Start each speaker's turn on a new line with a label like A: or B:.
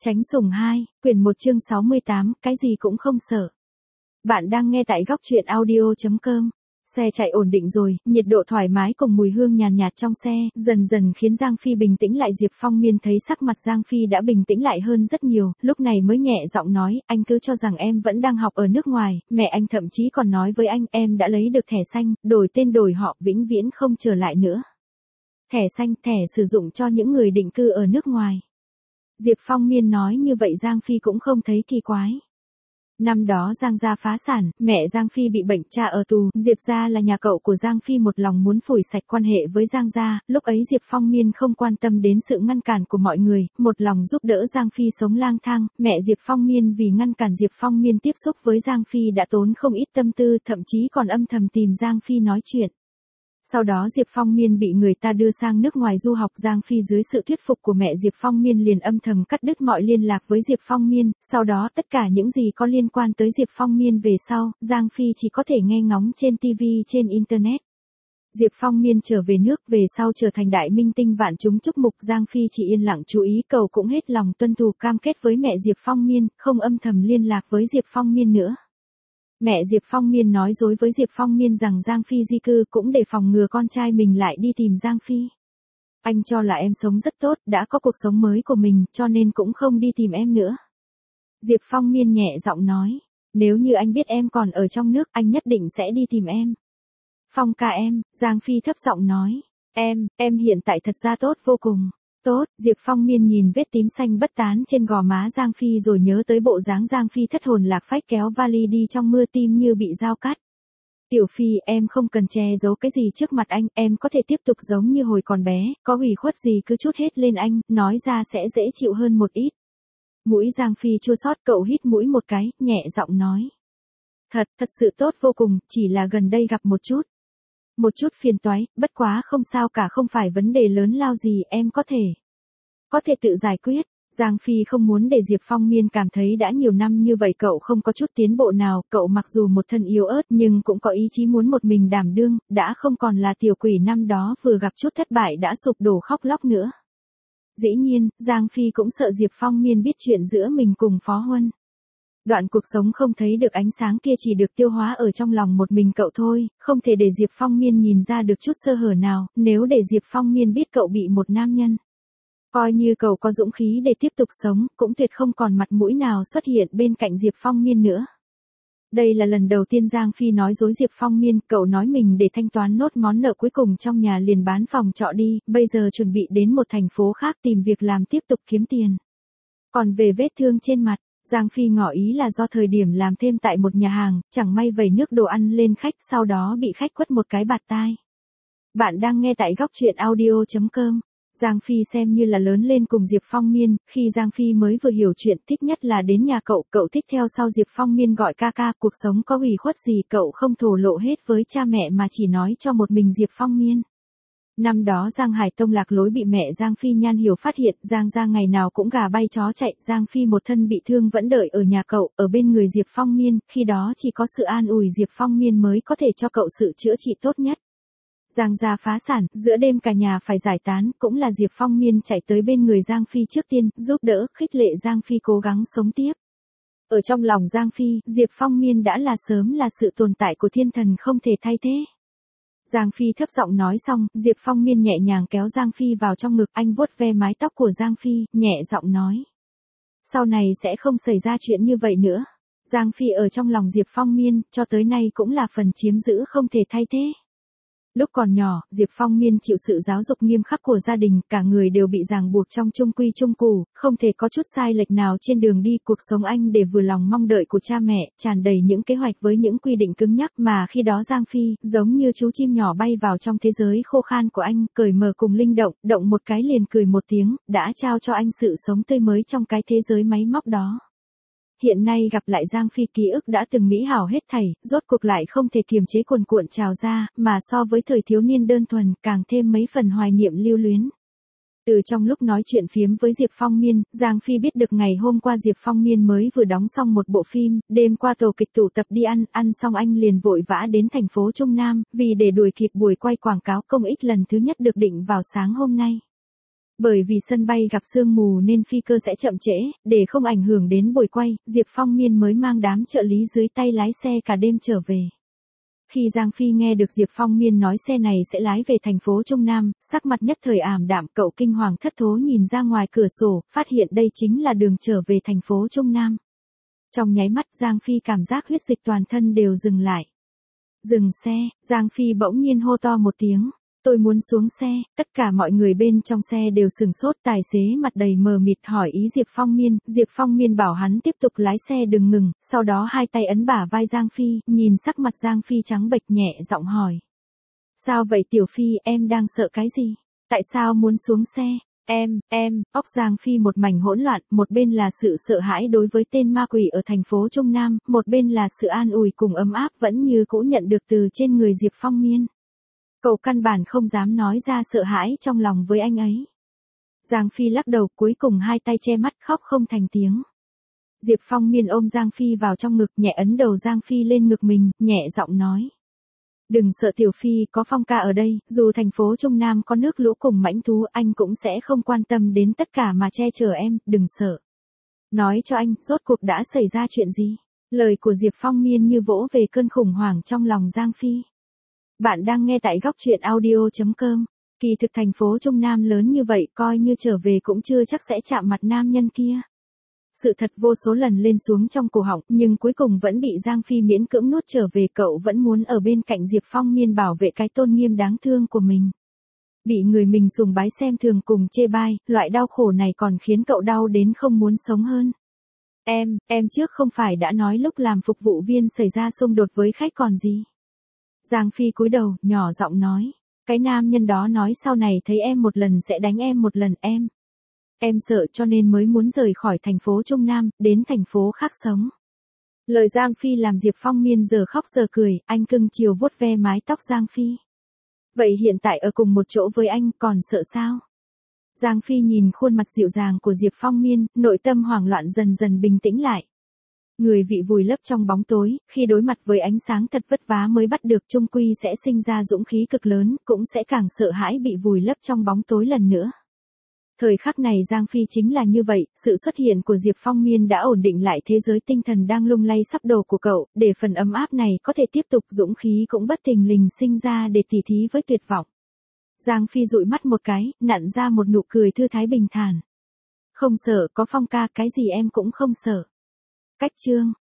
A: Tránh sủng 2, quyển 1 chương 68, cái gì cũng không sợ. Bạn đang nghe tại góc truyện audio.com. Xe chạy ổn định rồi, nhiệt độ thoải mái cùng mùi hương nhàn nhạt trong xe, dần dần khiến Giang Phi bình tĩnh lại. Diệp Phong Miên thấy sắc mặt Giang Phi đã bình tĩnh lại hơn rất nhiều, lúc này mới nhẹ giọng nói, anh cứ cho rằng em vẫn đang học ở nước ngoài, mẹ anh thậm chí còn nói với anh em đã lấy được thẻ xanh, đổi tên đổi họ vĩnh viễn không trở lại nữa. Thẻ xanh, thẻ sử dụng cho những người định cư ở nước ngoài. Diệp Phong Miên nói như vậy Giang Phi cũng không thấy kỳ quái. Năm đó Giang gia phá sản, mẹ Giang Phi bị bệnh, cha ở tù, Diệp gia là nhà cậu của Giang Phi một lòng muốn phủi sạch quan hệ với Giang gia, lúc ấy Diệp Phong Miên không quan tâm đến sự ngăn cản của mọi người, một lòng giúp đỡ Giang Phi sống lang thang, mẹ Diệp Phong Miên vì ngăn cản Diệp Phong Miên tiếp xúc với Giang Phi đã tốn không ít tâm tư, thậm chí còn âm thầm tìm Giang Phi nói chuyện. Sau đó Diệp Phong Miên bị người ta đưa sang nước ngoài du học, Giang Phi dưới sự thuyết phục của mẹ Diệp Phong Miên liền âm thầm cắt đứt mọi liên lạc với Diệp Phong Miên, sau đó tất cả những gì có liên quan tới Diệp Phong Miên về sau, Giang Phi chỉ có thể nghe ngóng trên TV trên Internet. Diệp Phong Miên trở về nước về sau trở thành đại minh tinh vạn chúng chúc mục, Giang Phi chỉ yên lặng chú ý, cậu cũng hết lòng tuân thủ cam kết với mẹ Diệp Phong Miên, không âm thầm liên lạc với Diệp Phong Miên nữa. Mẹ Diệp Phong Miên nói dối với Diệp Phong Miên rằng Giang Phi di cư cũng để phòng ngừa con trai mình lại đi tìm Giang Phi. Anh cho là em sống rất tốt, đã có cuộc sống mới của mình, cho nên cũng không đi tìm em nữa. Diệp Phong Miên nhẹ giọng nói, nếu như anh biết em còn ở trong nước, anh nhất định sẽ đi tìm em. Phong ca em, Giang Phi thấp giọng nói, em hiện tại thật ra tốt vô cùng. Tốt, Diệp Phong Miên nhìn vết tím xanh bất tán trên gò má Giang Phi rồi nhớ tới bộ dáng Giang Phi thất hồn lạc phách kéo vali đi trong mưa, tim như bị dao cắt. Tiểu Phi, em không cần che giấu cái gì trước mặt anh, em có thể tiếp tục giống như hồi còn bé, có ủy khuất gì cứ trút hết lên anh, nói ra sẽ dễ chịu hơn một ít. Mũi Giang Phi chua xót, cậu hít mũi một cái, nhẹ giọng nói. Thật sự tốt vô cùng, chỉ là gần đây gặp một chút phiền toái, bất quá không sao cả, không phải vấn đề lớn lao gì, em có thể tự giải quyết. Giang Phi không muốn để Diệp Phong Miên cảm thấy đã nhiều năm như vậy cậu không có chút tiến bộ nào, cậu mặc dù một thân yếu ớt nhưng cũng có ý chí muốn một mình đảm đương, đã không còn là tiểu quỷ năm đó vừa gặp chút thất bại đã sụp đổ khóc lóc nữa. Dĩ nhiên, Giang Phi cũng sợ Diệp Phong Miên biết chuyện giữa mình cùng Phó Huân. Đoạn cuộc sống không thấy được ánh sáng kia chỉ được tiêu hóa ở trong lòng một mình cậu thôi, không thể để Diệp Phong Miên nhìn ra được chút sơ hở nào, nếu để Diệp Phong Miên biết cậu bị một nam nhân. Coi như cậu có dũng khí để tiếp tục sống, cũng tuyệt không còn mặt mũi nào xuất hiện bên cạnh Diệp Phong Miên nữa. Đây là lần đầu tiên Giang Phi nói dối Diệp Phong Miên, cậu nói mình để thanh toán nốt món nợ cuối cùng trong nhà liền bán phòng trọ đi, bây giờ chuẩn bị đến một thành phố khác tìm việc làm tiếp tục kiếm tiền. Còn về vết thương trên mặt, Giang Phi ngỏ ý là do thời điểm làm thêm tại một nhà hàng, chẳng may vẩy nước đồ ăn lên khách, sau đó bị khách quất một cái bạt tai. Bạn đang nghe tại góc truyện audio.com. Giang Phi xem như là lớn lên cùng Diệp Phong Miên, khi Giang Phi mới vừa hiểu chuyện thích nhất là đến nhà cậu thích theo sau Diệp Phong Miên gọi ca ca, cuộc sống có ủy khuất gì cậu không thổ lộ hết với cha mẹ mà chỉ nói cho một mình Diệp Phong Miên. Năm đó Giang Hải Tông lạc lối bị mẹ Giang Phi Nhan Hiểu phát hiện, Giang gia ngày nào cũng gà bay chó chạy, Giang Phi một thân bị thương vẫn đợi ở nhà cậu, ở bên người Diệp Phong Miên, khi đó chỉ có sự an ủi Diệp Phong Miên mới có thể cho cậu sự chữa trị tốt nhất. Giang gia phá sản, giữa đêm cả nhà phải giải tán, cũng là Diệp Phong Miên chạy tới bên người Giang Phi trước tiên, giúp đỡ, khích lệ Giang Phi cố gắng sống tiếp. Ở trong lòng Giang Phi, Diệp Phong Miên đã là sớm là sự tồn tại của thiên thần không thể thay thế. Giang Phi thấp giọng nói xong, Diệp Phong Miên nhẹ nhàng kéo Giang Phi vào trong ngực, anh vuốt ve mái tóc của Giang Phi, nhẹ giọng nói. Sau này sẽ không xảy ra chuyện như vậy nữa. Giang Phi ở trong lòng Diệp Phong Miên, cho tới nay cũng là phần chiếm giữ không thể thay thế. Lúc còn nhỏ, Diệp Phong Miên chịu sự giáo dục nghiêm khắc của gia đình, cả người đều bị ràng buộc trong chung quy chung củ, không thể có chút sai lệch nào trên đường đi, cuộc sống anh để vừa lòng mong đợi của cha mẹ, tràn đầy những kế hoạch với những quy định cứng nhắc mà khi đó Giang Phi, giống như chú chim nhỏ bay vào trong thế giới khô khan của anh, cởi mở cùng linh động, động một cái liền cười một tiếng, đã trao cho anh sự sống tươi mới trong cái thế giới máy móc đó. Hiện nay gặp lại Giang Phi, ký ức đã từng mỹ hảo hết thảy, rốt cuộc lại không thể kiềm chế cuồn cuộn trào ra, mà so với thời thiếu niên đơn thuần, càng thêm mấy phần hoài niệm lưu luyến. Từ trong lúc nói chuyện phiếm với Diệp Phong Miên, Giang Phi biết được ngày hôm qua Diệp Phong Miên mới vừa đóng xong một bộ phim, đêm qua tổ kịch tụ tập đi ăn xong anh liền vội vã đến thành phố Trung Nam, vì để đuổi kịp buổi quay quảng cáo công ích lần thứ nhất được định vào sáng hôm nay. Bởi vì sân bay gặp sương mù nên phi cơ sẽ chậm trễ, để không ảnh hưởng đến buổi quay, Diệp Phong Miên mới mang đám trợ lý dưới tay lái xe cả đêm trở về. Khi Giang Phi nghe được Diệp Phong Miên nói xe này sẽ lái về thành phố Trung Nam, sắc mặt nhất thời ảm đạm, cậu kinh hoàng thất thố nhìn ra ngoài cửa sổ, phát hiện đây chính là đường trở về thành phố Trung Nam. Trong nháy mắt Giang Phi cảm giác huyết dịch toàn thân đều dừng lại. Dừng xe, Giang Phi bỗng nhiên hô to một tiếng. Tôi muốn xuống xe, tất cả mọi người bên trong xe đều sừng sốt, tài xế mặt đầy mờ mịt hỏi ý Diệp Phong Miên bảo hắn tiếp tục lái xe đừng ngừng, sau đó hai tay ấn bả vai Giang Phi, nhìn sắc mặt Giang Phi trắng bệch nhẹ giọng hỏi. Sao vậy Tiểu Phi, em đang sợ cái gì? Tại sao muốn xuống xe? Óc Giang Phi một mảnh hỗn loạn, một bên là sự sợ hãi đối với tên ma quỷ ở thành phố Trung Nam, một bên là sự an ủi cùng ấm áp vẫn như cũ nhận được từ trên người Diệp Phong Miên. Cậu căn bản không dám nói ra sợ hãi trong lòng với anh ấy. Giang Phi lắc đầu, cuối cùng hai tay che mắt khóc không thành tiếng. Diệp Phong Miên ôm Giang Phi vào trong ngực, nhẹ ấn đầu Giang Phi lên ngực mình, nhẹ giọng nói. Đừng sợ Tiểu Phi, có Phong ca ở đây, dù thành phố Trung Nam có nước lũ cùng mãnh thú anh cũng sẽ không quan tâm đến tất cả mà che chở em, đừng sợ. Nói cho anh, rốt cuộc đã xảy ra chuyện gì? Lời của Diệp Phong Miên như vỗ về cơn khủng hoảng trong lòng Giang Phi. Bạn đang nghe tại góc truyện audio.com. Kỳ thực thành phố Trung Nam lớn như vậy coi như trở về cũng chưa chắc sẽ chạm mặt nam nhân kia. Sự thật vô số lần lên xuống trong cổ họng nhưng cuối cùng vẫn bị Giang Phi miễn cưỡng nuốt trở về, cậu vẫn muốn ở bên cạnh Diệp Phong Miên bảo vệ cái tôn nghiêm đáng thương của mình. Bị người mình sùng bái xem thường cùng chê bai, loại đau khổ này còn khiến cậu đau đến không muốn sống hơn. Em trước không phải đã nói lúc làm phục vụ viên xảy ra xung đột với khách còn gì. Giang Phi cúi đầu, nhỏ giọng nói. Cái nam nhân đó nói sau này thấy em một lần sẽ đánh em một lần em sợ cho nên mới muốn rời khỏi thành phố Trung Nam, đến thành phố khác sống. Lời Giang Phi làm Diệp Phong Miên giờ khóc giờ cười, anh cưng chiều vuốt ve mái tóc Giang Phi. Vậy hiện tại ở cùng một chỗ với anh còn sợ sao? Giang Phi nhìn khuôn mặt dịu dàng của Diệp Phong Miên, nội tâm hoảng loạn dần dần bình tĩnh lại. Người bị vùi lấp trong bóng tối, khi đối mặt với ánh sáng thật vất vả mới bắt được chung quy sẽ sinh ra dũng khí cực lớn, cũng sẽ càng sợ hãi bị vùi lấp trong bóng tối lần nữa. Thời khắc này Giang Phi chính là như vậy, sự xuất hiện của Diệp Phong Miên đã ổn định lại thế giới tinh thần đang lung lay sắp đổ của cậu, để phần ấm áp này có thể tiếp tục dũng khí cũng bất thình lình sinh ra để tỉ thí với tuyệt vọng. Giang Phi dụi mắt một cái, nặn ra một nụ cười thư thái bình thản. Không sợ, có Phong ca, cái gì em cũng không sợ. Cách chương